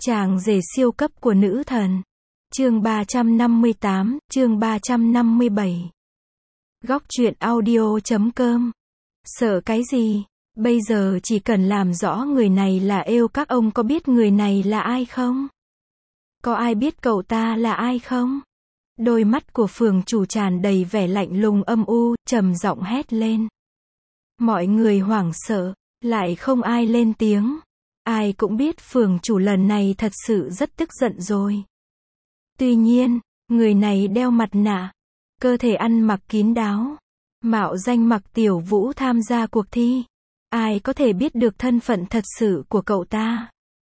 Chàng rể siêu cấp của nữ thần. Chương 358, chương 357. Góc truyện audio.com. Sợ cái gì? Bây giờ chỉ cần làm rõ người này là êu, các ông có biết người này là ai không? Có ai biết cậu ta là ai không? Đôi mắt của phường chủ tràn đầy vẻ lạnh lùng âm u, trầm giọng hét lên. Mọi người hoảng sợ, lại không ai lên tiếng. Ai cũng biết phường chủ lần này thật sự rất tức giận rồi. Tuy nhiên, người này đeo mặt nạ, cơ thể ăn mặc kín đáo, mạo danh mặc Tiểu Vũ tham gia cuộc thi. Ai có thể biết được thân phận thật sự của cậu ta?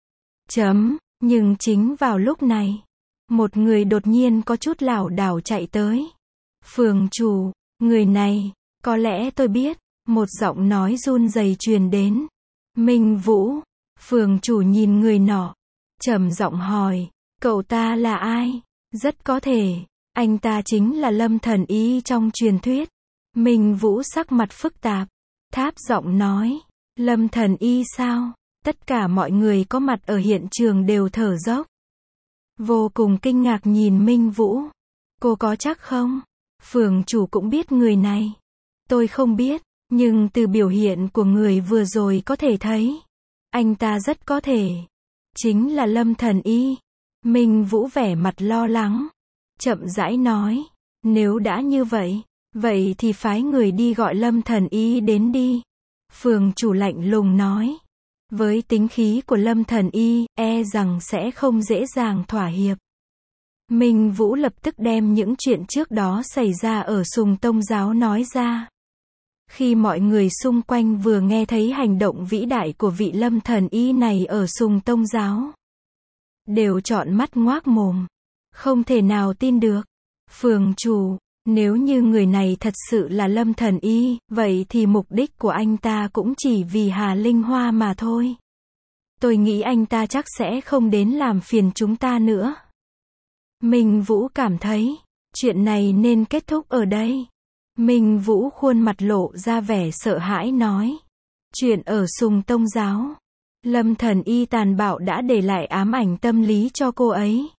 Nhưng chính vào lúc này, một người đột nhiên có chút lảo đảo chạy tới. Phường chủ, người này, có lẽ tôi biết, một giọng nói run rẩy truyền đến. Minh Vũ. Phường chủ nhìn người nọ, trầm giọng hỏi, cậu ta là ai? Rất có thể, anh ta chính là Lâm Thần Y trong truyền thuyết. Minh Vũ sắc mặt phức tạp, tháp giọng nói, Lâm Thần Y sao? Tất cả mọi người có mặt ở hiện trường đều thở dốc. Vô cùng kinh ngạc nhìn Minh Vũ. Cô có chắc không? Phường chủ cũng biết người này. Tôi không biết, nhưng từ biểu hiện của người vừa rồi có thể thấy, anh ta rất có thể chính là Lâm Thần Y. Minh Vũ vẻ mặt lo lắng, chậm rãi nói, nếu đã như vậy, vậy thì phái người đi gọi Lâm Thần Y đến đi. Phường chủ lạnh lùng nói, với tính khí của Lâm Thần Y, e rằng sẽ không dễ dàng thỏa hiệp. Minh Vũ lập tức đem những chuyện trước đó xảy ra ở Sùng Tông Giáo nói ra. Khi mọi người xung quanh vừa nghe thấy hành động vĩ đại của vị Lâm Thần Y này ở Sùng Tông Giáo, đều trợn mắt ngoác mồm, không thể nào tin được. Phường chủ, nếu như người này thật sự là Lâm Thần Y, vậy thì mục đích của anh ta cũng chỉ vì Hà Linh Hoa mà thôi. Tôi nghĩ anh ta chắc sẽ không đến làm phiền chúng ta nữa. Minh Vũ cảm thấy, chuyện này nên kết thúc ở đây. Minh Vũ khuôn mặt lộ ra vẻ sợ hãi nói. Chuyện ở Sùng Tông Giáo, Lâm Thần Y tàn bạo đã để lại ám ảnh tâm lý cho cô ấy.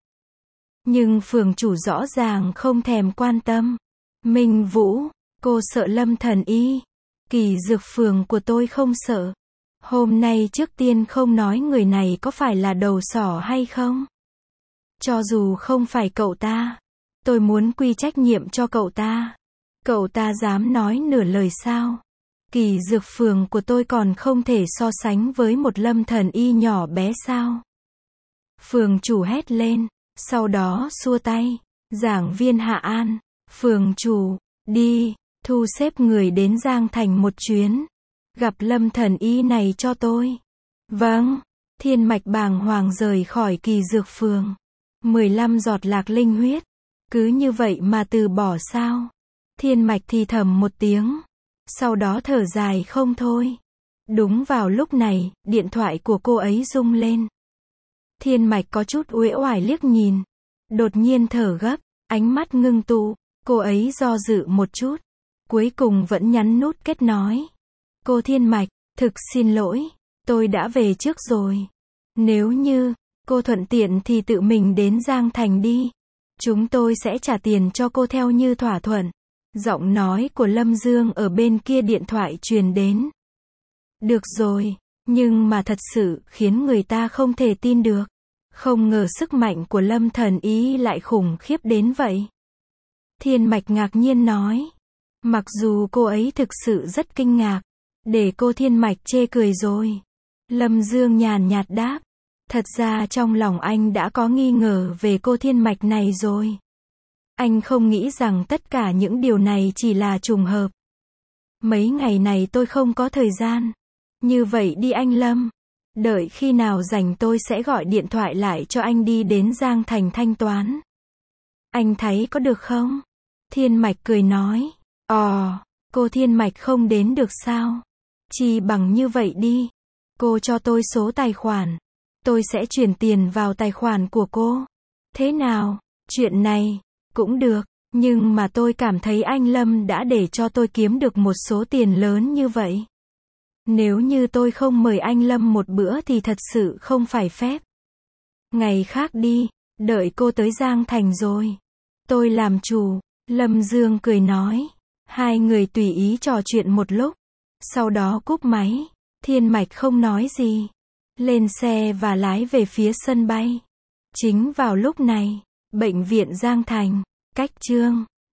Nhưng phường chủ rõ ràng không thèm quan tâm. Minh Vũ, cô sợ Lâm Thần Y. Kỳ Dược phường của tôi không sợ. Hôm nay trước tiên không nói người này có phải là đầu sỏ hay không. Cho dù không phải cậu ta, tôi muốn quy trách nhiệm cho cậu ta. Cậu ta dám nói nửa lời sao? Kỳ Dược phường của tôi còn không thể so sánh với một Lâm Thần Y nhỏ bé sao? Phường chủ hét lên, sau đó xua tay. Giảng viên Hạ An, phường chủ, đi, thu xếp người đến Giang Thành một chuyến. Gặp Lâm Thần Y này cho tôi. Vâng. Thiên Mạch bàng hoàng rời khỏi Kỳ Dược phường. 15 giọt Lạc Linh huyết. Cứ như vậy mà từ bỏ sao? Thiên Mạch thì thầm một tiếng, sau đó thở dài không thôi. Đúng vào lúc này, điện thoại của cô ấy rung lên. Thiên Mạch có chút uể oải liếc nhìn, đột nhiên thở gấp, ánh mắt ngưng tụ, cô ấy do dự một chút, cuối cùng vẫn nhấn nút kết nói. Cô Thiên Mạch, thực xin lỗi, tôi đã về trước rồi. Nếu như cô thuận tiện thì tự mình đến Giang Thành đi. Chúng tôi sẽ trả tiền cho cô theo như thỏa thuận. Giọng nói của Lâm Dương ở bên kia điện thoại truyền đến. Được rồi, nhưng mà thật sự khiến người ta không thể tin được. Không ngờ sức mạnh của Lâm Thần Y lại khủng khiếp đến vậy. Thiên Mạch ngạc nhiên nói. Mặc dù cô ấy thực sự rất kinh ngạc, để cô Thiên Mạch chê cười rồi. Lâm Dương nhàn nhạt đáp. Thật ra trong lòng anh đã có nghi ngờ về cô Thiên Mạch này rồi. Anh không nghĩ rằng tất cả những điều này chỉ là trùng hợp. Mấy ngày này tôi không có thời gian. Như vậy đi anh Lâm. Đợi khi nào rảnh tôi sẽ gọi điện thoại lại cho anh đi đến Giang Thành thanh toán. Anh thấy có được không? Thiên Mạch cười nói. Cô Thiên Mạch không đến được sao? Chỉ bằng như vậy đi. Cô cho tôi số tài khoản. Tôi sẽ chuyển tiền vào tài khoản của cô. Thế nào? Chuyện này cũng được, nhưng mà tôi cảm thấy anh Lâm đã để cho tôi kiếm được một số tiền lớn như vậy. Nếu như tôi không mời anh Lâm một bữa thì thật sự không phải phép. Ngày khác đi, đợi cô tới Giang Thành rồi. Tôi làm chủ. Lâm Dương cười nói. Hai người tùy ý trò chuyện một lúc. Sau đó cúp máy. Thiên Mạch không nói gì. Lên xe và lái về phía sân bay. Chính vào lúc này, bệnh viện Giang Thành, cách Chương